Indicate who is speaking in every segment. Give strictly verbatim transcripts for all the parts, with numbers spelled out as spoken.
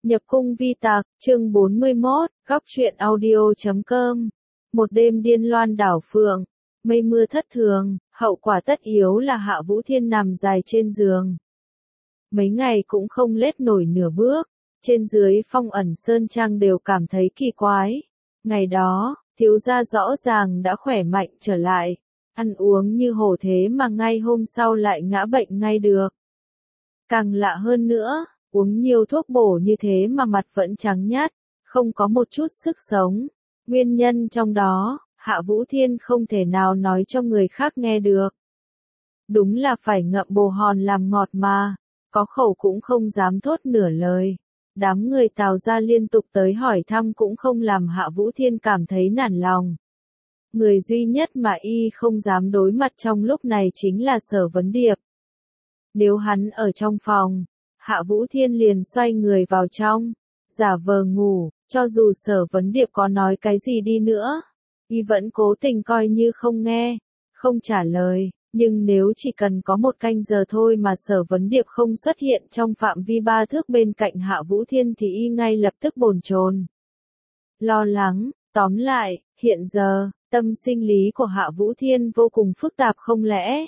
Speaker 1: Nhập cung vi tạc, chương bốn mươi mốt, góc truyện audio chấm com. Một đêm điên loan đảo phượng, mây mưa thất thường, hậu quả tất yếu là Hạ Vũ Thiên nằm dài trên giường. Mấy ngày cũng không lết nổi nửa bước, trên dưới Phong Ẩn Sơn Trang đều cảm thấy kỳ quái. Ngày đó, thiếu gia rõ ràng đã khỏe mạnh trở lại, ăn uống như hổ thế mà ngay hôm sau lại ngã bệnh ngay được. Càng lạ hơn nữa, uống nhiều thuốc bổ như thế mà mặt vẫn trắng nhát, không có một chút sức sống. Nguyên nhân trong đó, Hạ Vũ Thiên không thể nào nói cho người khác nghe được. Đúng là phải ngậm bồ hòn làm ngọt mà, có khẩu cũng không dám thốt nửa lời. Đám người Tào gia liên tục tới hỏi thăm cũng không làm Hạ Vũ Thiên cảm thấy nản lòng. Người duy nhất mà y không dám đối mặt trong lúc này chính là Sở Vấn Điệp. Nếu hắn ở trong phòng, Hạ Vũ Thiên liền xoay người vào trong, giả vờ ngủ, cho dù Sở Vấn Điệp có nói cái gì đi nữa, y vẫn cố tình coi như không nghe, không trả lời, nhưng nếu chỉ cần có một canh giờ thôi mà Sở Vấn Điệp không xuất hiện trong phạm vi ba thước bên cạnh Hạ Vũ Thiên thì y ngay lập tức bồn chồn. Lo lắng, tóm lại, hiện giờ, tâm sinh lý của Hạ Vũ Thiên vô cùng phức tạp không lẽ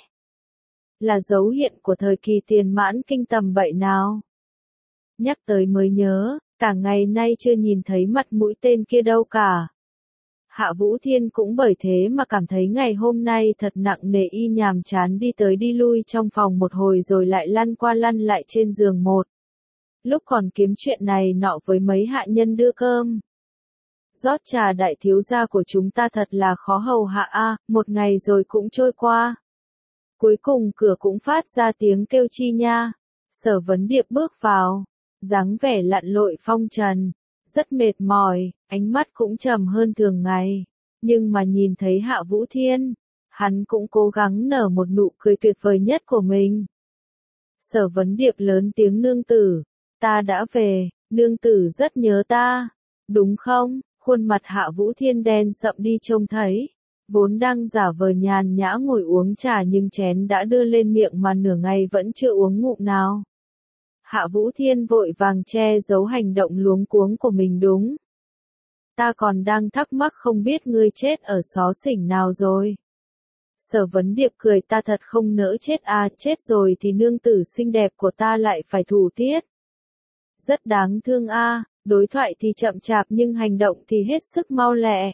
Speaker 1: là dấu hiện của thời kỳ tiền mãn kinh tầm bậy nào? Nhắc tới mới nhớ, cả ngày nay chưa nhìn thấy mặt mũi tên kia đâu cả. Hạ Vũ Thiên cũng bởi thế mà cảm thấy ngày hôm nay thật nặng nề, y nhàm chán đi tới đi lui trong phòng một hồi rồi lại lăn qua lăn lại trên giường một. Lúc còn kiếm chuyện này nọ với mấy hạ nhân đưa cơm. Rót trà đại thiếu gia của chúng ta thật là khó hầu hạ a, một ngày rồi cũng trôi qua. Cuối cùng cửa cũng phát ra tiếng kêu chi nha. Sở Vấn Điệp bước vào, dáng vẻ lặn lội phong trần, rất mệt mỏi, ánh mắt cũng trầm hơn thường ngày. Nhưng mà nhìn thấy Hạ Vũ Thiên, hắn cũng cố gắng nở một nụ cười tuyệt vời nhất của mình. Sở Vấn Điệp lớn tiếng: nương tử, ta đã về, nương tử rất nhớ ta, đúng không? Khuôn mặt Hạ Vũ Thiên đen sậm đi trông thấy. Vốn đang giả vờ nhàn nhã ngồi uống trà nhưng chén đã đưa lên miệng mà nửa ngày vẫn chưa uống ngụm nào. Hạ Vũ Thiên vội vàng che giấu hành động luống cuống của mình. Đúng. Ta còn đang thắc mắc không biết ngươi chết ở xó xỉnh nào rồi. Sở Vấn Điệp cười: ta thật không nỡ chết à, chết rồi thì nương tử xinh đẹp của ta lại phải thủ tiết. Rất đáng thương a, à, đối thoại thì chậm chạp nhưng hành động thì hết sức mau lẹ.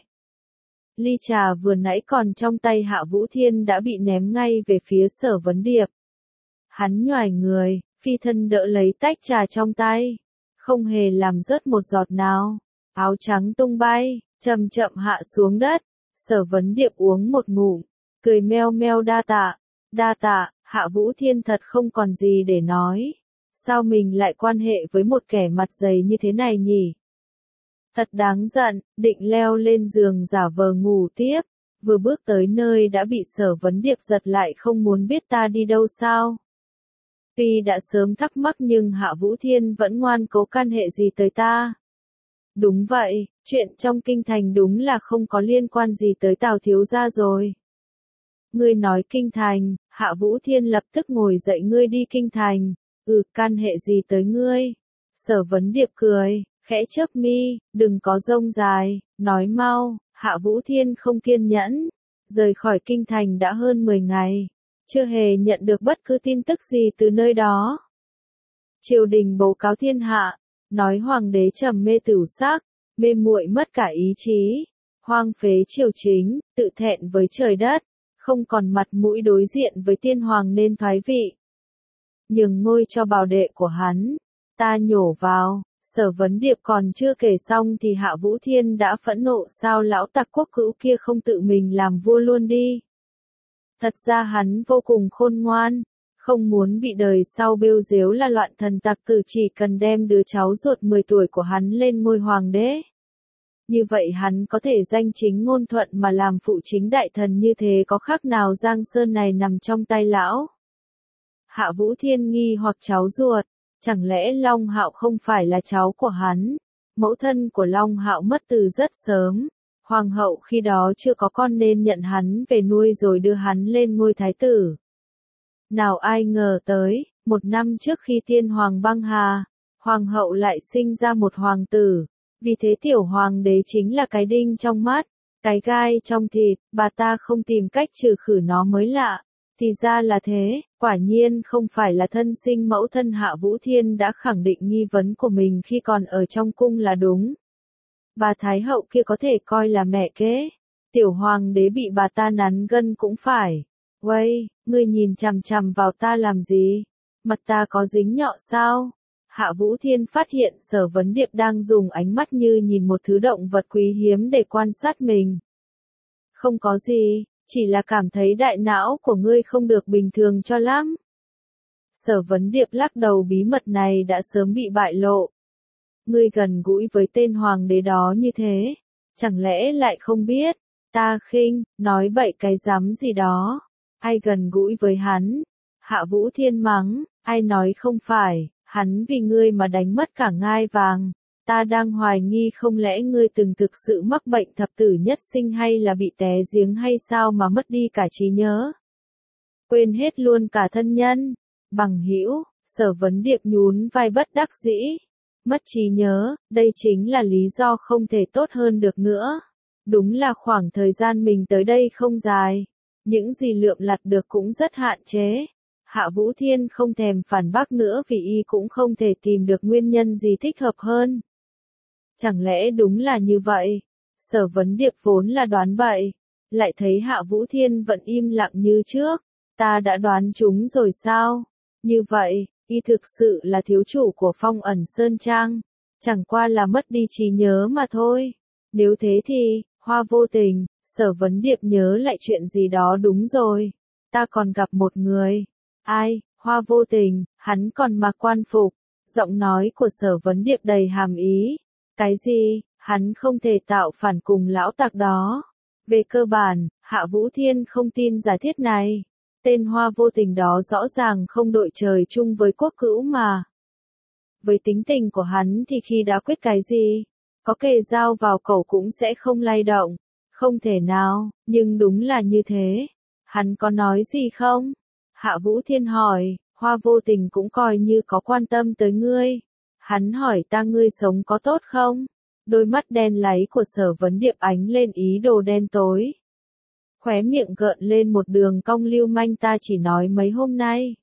Speaker 1: Ly trà vừa nãy còn trong tay Hạ Vũ Thiên đã bị ném ngay về phía Sở Vấn Điệp. Hắn nhoài người, phi thân đỡ lấy tách trà trong tay, không hề làm rớt một giọt nào. Áo trắng tung bay, chậm chậm hạ xuống đất. Sở Vấn Điệp uống một ngụm, cười meo meo: đa tạ, đa tạ. Hạ Vũ Thiên thật không còn gì để nói. Sao mình lại quan hệ với một kẻ mặt dày như thế này nhỉ? Thật đáng giận, định leo lên giường giả vờ ngủ tiếp, vừa bước tới nơi đã bị Sở Vấn Điệp giật lại: không muốn biết ta đi đâu sao? Tuy đã sớm thắc mắc nhưng Hạ Vũ Thiên vẫn ngoan cố: can hệ gì tới ta? Đúng vậy, chuyện trong kinh thành đúng là không có liên quan gì tới Tào thiếu gia rồi. Ngươi nói kinh thành, Hạ Vũ Thiên lập tức ngồi dậy: ngươi đi kinh thành? Ừ, can hệ gì tới ngươi? Sở Vấn Điệp cười, khẽ chớp mi: đừng có rông dài, nói mau. Hạ Vũ Thiên không kiên nhẫn, rời khỏi kinh thành đã hơn mười ngày, chưa hề nhận được bất cứ tin tức gì từ nơi đó. Triều đình bố cáo thiên hạ, nói hoàng đế trầm mê tửu sắc, mê muội mất cả ý chí, hoang phế triều chính, tự thẹn với trời đất, không còn mặt mũi đối diện với tiên hoàng nên thoái vị, nhường ngôi cho bảo đệ của hắn. Ta nhổ vào. Sở Vấn Điệp còn chưa kể xong thì Hạ Vũ Thiên đã phẫn nộ: sao lão tặc quốc cữu kia không tự mình làm vua luôn đi? Thật ra hắn vô cùng khôn ngoan, không muốn bị đời sau bêu rếu là loạn thần tặc tử, chỉ cần đem đứa cháu ruột mười tuổi của hắn lên ngôi hoàng đế. Như vậy hắn có thể danh chính ngôn thuận mà làm phụ chính đại thần, như thế có khác nào Giang Sơn này nằm trong tay lão? Hạ Vũ Thiên nghi hoặc: cháu ruột? Chẳng lẽ Long Hạo không phải là cháu của hắn? Mẫu thân của Long Hạo mất từ rất sớm. Hoàng hậu khi đó chưa có con nên nhận hắn về nuôi rồi đưa hắn lên ngôi thái tử. Nào ai ngờ tới, một năm trước khi tiên hoàng băng hà, Hoàng hậu lại sinh ra một hoàng tử, vì thế tiểu hoàng đế chính là cái đinh trong mắt, cái gai trong thịt, bà ta không tìm cách trừ khử nó mới lạ. Thì ra là thế, quả nhiên không phải là thân sinh mẫu thân Hạ Vũ Thiên đã khẳng định nghi vấn của mình khi còn ở trong cung là đúng. Bà Thái hậu kia có thể coi là mẹ kế, tiểu hoàng đế bị bà ta nắn gân cũng phải. Uây, ngươi nhìn chằm chằm vào ta làm gì? Mặt ta có dính nhọ sao? Hạ Vũ Thiên phát hiện Sở Vấn Điệp đang dùng ánh mắt như nhìn một thứ động vật quý hiếm để quan sát mình. Không có gì, chỉ là cảm thấy đại não của ngươi không được bình thường cho lắm. Sở Vấn Điệp lắc đầu, bí mật này đã sớm bị bại lộ. Ngươi gần gũi với tên hoàng đế đó như thế, chẳng lẽ lại không biết? Ta khinh, nói bậy cái rắm gì đó. Ai gần gũi với hắn? Hạ Vũ Thiên mắng, ai nói không phải, hắn vì ngươi mà đánh mất cả ngai vàng. Ta đang hoài nghi không lẽ ngươi từng thực sự mắc bệnh thập tử nhất sinh hay là bị té giếng hay sao mà mất đi cả trí nhớ. Quên hết luôn cả thân nhân, bằng hữu. Sở Vấn Điệp nhún vai bất đắc dĩ. Mất trí nhớ, đây chính là lý do không thể tốt hơn được nữa. Đúng là khoảng thời gian mình tới đây không dài. Những gì lượm lặt được cũng rất hạn chế. Hạ Vũ Thiên không thèm phản bác nữa vì y cũng không thể tìm được nguyên nhân gì thích hợp hơn. Chẳng lẽ đúng là như vậy? Sở Vấn Điệp vốn là đoán bậy, lại thấy Hạ Vũ Thiên vẫn im lặng như trước. Ta đã đoán chúng rồi sao? Như vậy, y thực sự là thiếu chủ của Phong Ẩn Sơn Trang, chẳng qua là mất đi trí nhớ mà thôi. Nếu thế thì, Hoa Vô Tình, Sở Vấn Điệp nhớ lại chuyện gì đó đúng rồi. Ta còn gặp một người. Ai? Hoa Vô Tình, hắn còn mặc quan phục. Giọng nói của Sở Vấn Điệp đầy hàm ý. Cái gì? Hắn không thể tạo phản cùng lão tặc đó. Về cơ bản, Hạ Vũ Thiên không tin giả thiết này. Tên Hoa Vô Tình đó rõ ràng không đội trời chung với quốc cữu mà. Với tính tình của hắn thì khi đã quyết cái gì, có kề dao vào cổ cũng sẽ không lay động. Không thể nào, nhưng đúng là như thế. Hắn có nói gì không? Hạ Vũ Thiên hỏi, Hoa Vô Tình cũng coi như có quan tâm tới ngươi. Hắn hỏi ta ngươi sống có tốt không? Đôi mắt đen láy của Sở Vấn Điệp ánh lên ý đồ đen tối. Khóe miệng gợn lên một đường cong lưu manh, ta chỉ nói mấy hôm nay.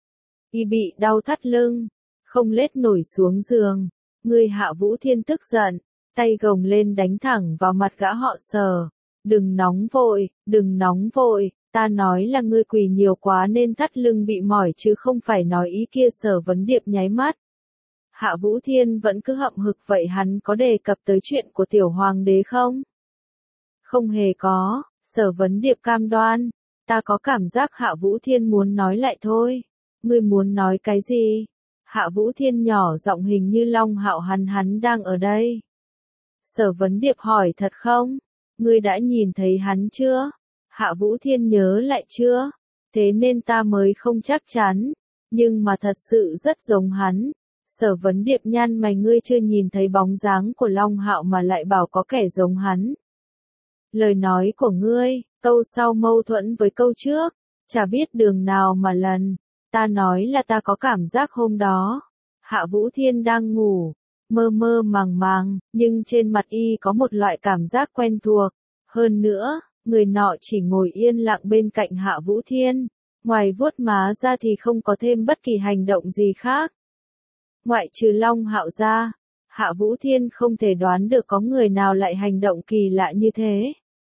Speaker 1: Y bị đau thắt lưng, không lết nổi xuống giường. Ngươi Hạ Vũ Thiên tức giận, tay gồng lên đánh thẳng vào mặt gã họ Sở. Đừng nóng vội, đừng nóng vội, ta nói là ngươi quỳ nhiều quá nên thắt lưng bị mỏi chứ không phải nói ý kia. Sở Vấn Điệp nháy mắt. Hạ Vũ Thiên vẫn cứ hậm hực, vậy hắn có đề cập tới chuyện của tiểu hoàng đế không? Không hề có, Sở Vấn Điệp cam đoan. Ta có cảm giác Hạ Vũ Thiên muốn nói lại thôi. Ngươi muốn nói cái gì? Hạ Vũ Thiên nhỏ giọng, hình như Long Hạo hắn hắn đang ở đây. Sở Vấn Điệp hỏi, thật không? Ngươi đã nhìn thấy hắn chưa? Hạ Vũ Thiên nhớ lại chưa? Thế nên ta mới không chắc chắn. Nhưng mà thật sự rất giống hắn. Sở Vấn Điệp nhăn mày, ngươi chưa nhìn thấy bóng dáng của Long Hạo mà lại bảo có kẻ giống hắn. Lời nói của ngươi, câu sau mâu thuẫn với câu trước, chả biết đường nào mà lần. Ta nói là ta có cảm giác hôm đó, Hạ Vũ Thiên đang ngủ, mơ mơ màng màng, nhưng trên mặt y có một loại cảm giác quen thuộc. Hơn nữa, người nọ chỉ ngồi yên lặng bên cạnh Hạ Vũ Thiên, ngoài vuốt má ra thì không có thêm bất kỳ hành động gì khác. Ngoại trừ Long Hạo ra, Hạ Vũ Thiên không thể đoán được có người nào lại hành động kỳ lạ như thế.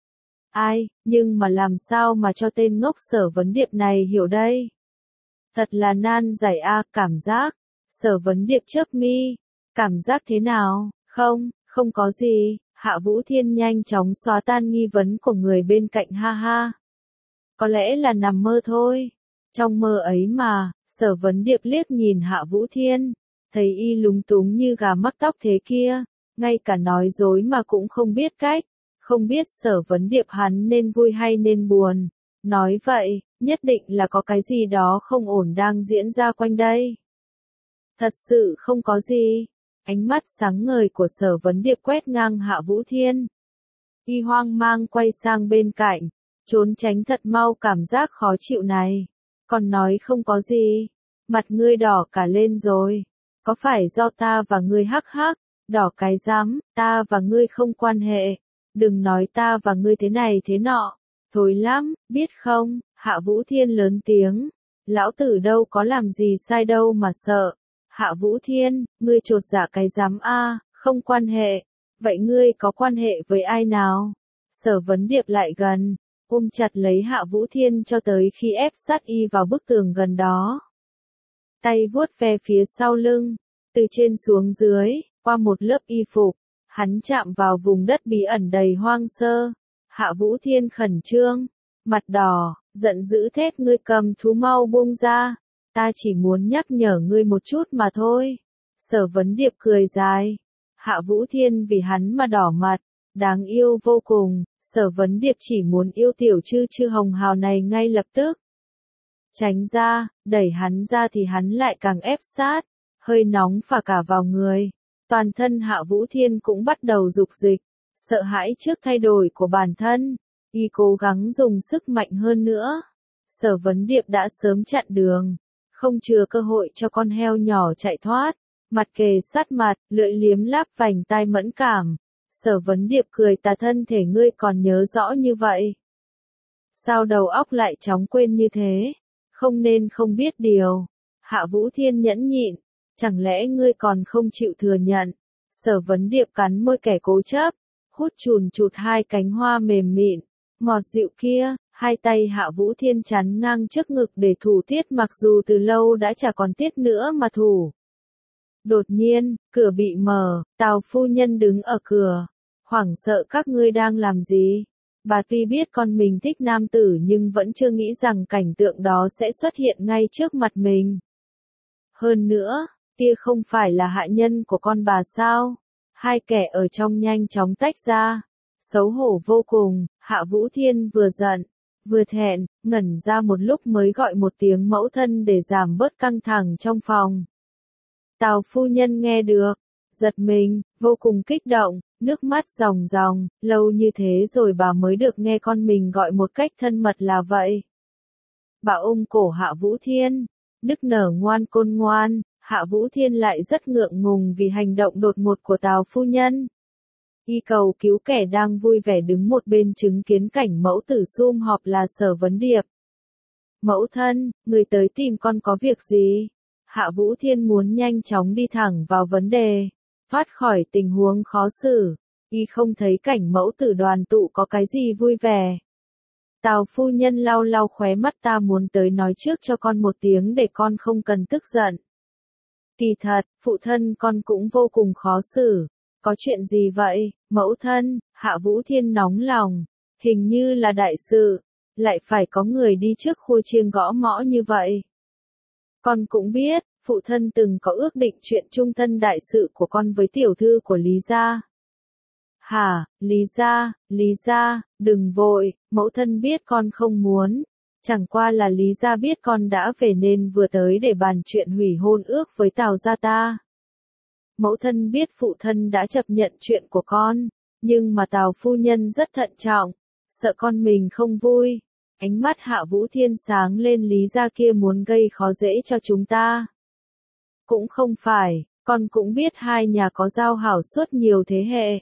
Speaker 1: Ai, nhưng mà làm sao mà cho tên ngốc Sở Vấn Điệp này hiểu đây? Thật là nan giải a, cảm giác. Sở Vấn Điệp chớp mi. Cảm giác thế nào? Không, không có gì. Hạ Vũ Thiên nhanh chóng xóa tan nghi vấn của người bên cạnh, ha ha. Có lẽ là nằm mơ thôi. Trong mơ ấy mà, Sở Vấn Điệp liếc nhìn Hạ Vũ Thiên, thấy y lúng túng như gà mắc tóc thế kia, ngay cả nói dối mà cũng không biết cách. Không biết Sở Vấn Điệp hắn nên vui hay nên buồn. Nói vậy, nhất định là có cái gì đó không ổn đang diễn ra quanh đây. Thật sự không có gì. Ánh mắt sáng ngời của Sở Vấn Điệp quét ngang Hạ Vũ Thiên. Y hoang mang quay sang bên cạnh, trốn tránh thật mau cảm giác khó chịu này. Còn nói không có gì, mặt ngươi đỏ cả lên rồi. Có phải do ta và ngươi hắc hắc, đỏ cái rắm, ta và ngươi không quan hệ. Đừng nói ta và ngươi thế này thế nọ. Thối lắm, biết không? Hạ Vũ Thiên lớn tiếng. Lão tử đâu có làm gì sai đâu mà sợ. Hạ Vũ Thiên, ngươi chột dạ cái rắm a, không quan hệ. Vậy ngươi có quan hệ với ai nào? Sở Vấn Điệp lại gần, ôm chặt lấy Hạ Vũ Thiên cho tới khi ép sát y vào bức tường gần đó. Tay vuốt ve phía sau lưng, từ trên xuống dưới, qua một lớp y phục, hắn chạm vào vùng đất bí ẩn đầy hoang sơ. Hạ Vũ Thiên khẩn trương, mặt đỏ, giận dữ thét ngươi cầm thú mau buông ra, ta chỉ muốn nhắc nhở ngươi một chút mà thôi. Sở Vấn Điệp cười dài, Hạ Vũ Thiên vì hắn mà đỏ mặt, đáng yêu vô cùng, Sở Vấn Điệp chỉ muốn yêu tiểu chư chư hồng hào này ngay lập tức. Tránh ra, đẩy hắn ra thì hắn lại càng ép sát, hơi nóng phả cả vào người. Toàn thân Hạ Vũ Thiên cũng bắt đầu dục dịch, sợ hãi trước thay đổi của bản thân, y cố gắng dùng sức mạnh hơn nữa. Sở Vấn Điệp đã sớm chặn đường, không chừa cơ hội cho con heo nhỏ chạy thoát, mặt kề sát mặt, lưỡi liếm láp vành tai mẫn cảm. Sở Vấn Điệp cười tà thân thể ngươi còn nhớ rõ như vậy. Sao đầu óc lại chóng quên như thế? Không nên không biết điều. Hạ Vũ Thiên nhẫn nhịn, chẳng lẽ ngươi còn không chịu thừa nhận? Sở Vấn Điệp cắn môi kẻ cố chấp, hút chùn chụt hai cánh hoa mềm mịn, ngọt dịu kia, hai tay Hạ Vũ Thiên chắn ngang trước ngực để thủ tiết mặc dù từ lâu đã chả còn tiết nữa mà thủ. Đột nhiên, cửa bị mở, Tào phu nhân đứng ở cửa, hoảng sợ các ngươi đang làm gì? Bà tuy biết con mình thích nam tử nhưng vẫn chưa nghĩ rằng cảnh tượng đó sẽ xuất hiện ngay trước mặt mình. Hơn nữa, kia không phải là hạ nhân của con bà sao? Hai kẻ ở trong nhanh chóng tách ra. Xấu hổ vô cùng, Hạ Vũ Thiên vừa giận, vừa thẹn, ngẩn ra một lúc mới gọi một tiếng mẫu thân để giảm bớt căng thẳng trong phòng. Tào phu nhân nghe được, giật mình, vô cùng kích động, nước mắt ròng ròng, lâu như thế rồi bà mới được nghe con mình gọi một cách thân mật là vậy. Bà ôm cổ Hạ Vũ Thiên, nức nở ngoan côn ngoan, Hạ Vũ Thiên lại rất ngượng ngùng vì hành động đột ngột của Tào phu nhân. Y cầu cứu kẻ đang vui vẻ đứng một bên chứng kiến cảnh mẫu tử sum họp là Sở Vấn Điệp. Mẫu thân, người tới tìm con có việc gì? Hạ Vũ Thiên muốn nhanh chóng đi thẳng vào vấn đề, thoát khỏi tình huống khó xử. Y không thấy cảnh mẫu tử đoàn tụ có cái gì vui vẻ. Tào phu nhân lau lau khóe mắt ta muốn tới nói trước cho con một tiếng để con không cần tức giận. Kỳ thật, phụ thân con cũng vô cùng khó xử. Có chuyện gì vậy, mẫu thân? Hạ Vũ Thiên nóng lòng. Hình như là đại sự. Lại phải có người đi trước khua chiêng gõ mõ như vậy. Con cũng biết, phụ thân từng có ước định chuyện chung thân đại sự của con với tiểu thư của Lý gia. Hả, Lý gia, Lý gia, đừng vội, mẫu thân biết con không muốn. Chẳng qua là Lý gia biết con đã về nên vừa tới để bàn chuyện hủy hôn ước với Tào gia ta. Mẫu thân biết phụ thân đã chấp nhận chuyện của con, nhưng mà Tào phu nhân rất thận trọng, sợ con mình không vui. Ánh mắt Hạ Vũ Thiên sáng lên, Lý gia kia muốn gây khó dễ cho chúng ta. Cũng không phải, con cũng biết hai nhà có giao hảo suốt nhiều thế hệ.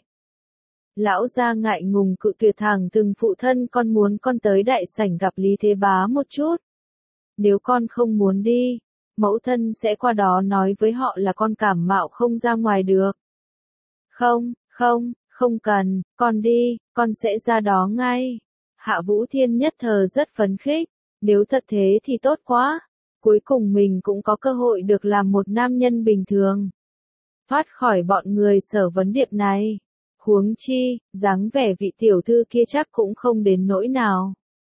Speaker 1: Lão gia ngại ngùng cự tuyệt thẳng từng phụ thân con muốn con tới đại sảnh gặp Lý Thế Bá một chút. Nếu con không muốn đi, mẫu thân sẽ qua đó nói với họ là con cảm mạo không ra ngoài được. Không, không, không cần, con đi, con sẽ ra đó ngay. Hạ Vũ Thiên nhất thời rất phấn khích, nếu thật thế thì tốt quá, cuối cùng mình cũng có cơ hội được làm một nam nhân bình thường. Thoát khỏi bọn người Sở Vấn Điệp này, huống chi, dáng vẻ vị tiểu thư kia chắc cũng không đến nỗi nào.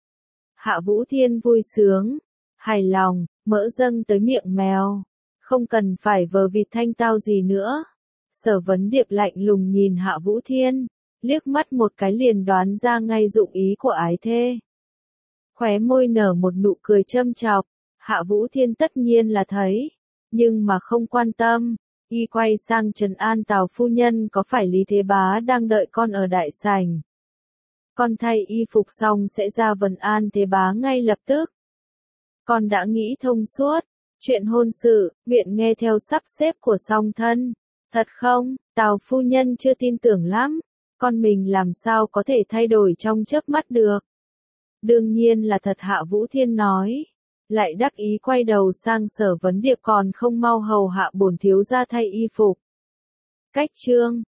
Speaker 1: Hạ Vũ Thiên vui sướng, hài lòng, mỡ dâng tới miệng mèo, không cần phải vờ vịt thanh tao gì nữa. Sở Vấn Điệp lạnh lùng nhìn Hạ Vũ Thiên, liếc mắt một cái liền đoán ra ngay dụng ý của ái thê. Khóe môi nở một nụ cười châm chọc, Hạ Vũ Thiên tất nhiên là thấy, nhưng mà không quan tâm. Y quay sang trấn an Tào phu nhân, có phải Lý Thế Bá đang đợi con ở đại sảnh? Con thay y phục xong sẽ ra vấn an Thế Bá ngay lập tức. Con đã nghĩ thông suốt, Chuyện hôn sự, nguyện nghe theo sắp xếp của song thân. Thật không? Tào phu nhân chưa tin tưởng lắm. Con mình làm sao có thể thay đổi trong chớp mắt được. Đương nhiên là thật, Hạ Vũ Thiên nói. Lại đắc ý quay đầu sang Sở Vấn Điệp, còn không mau hầu hạ bổn thiếu gia thay y phục. Cách chương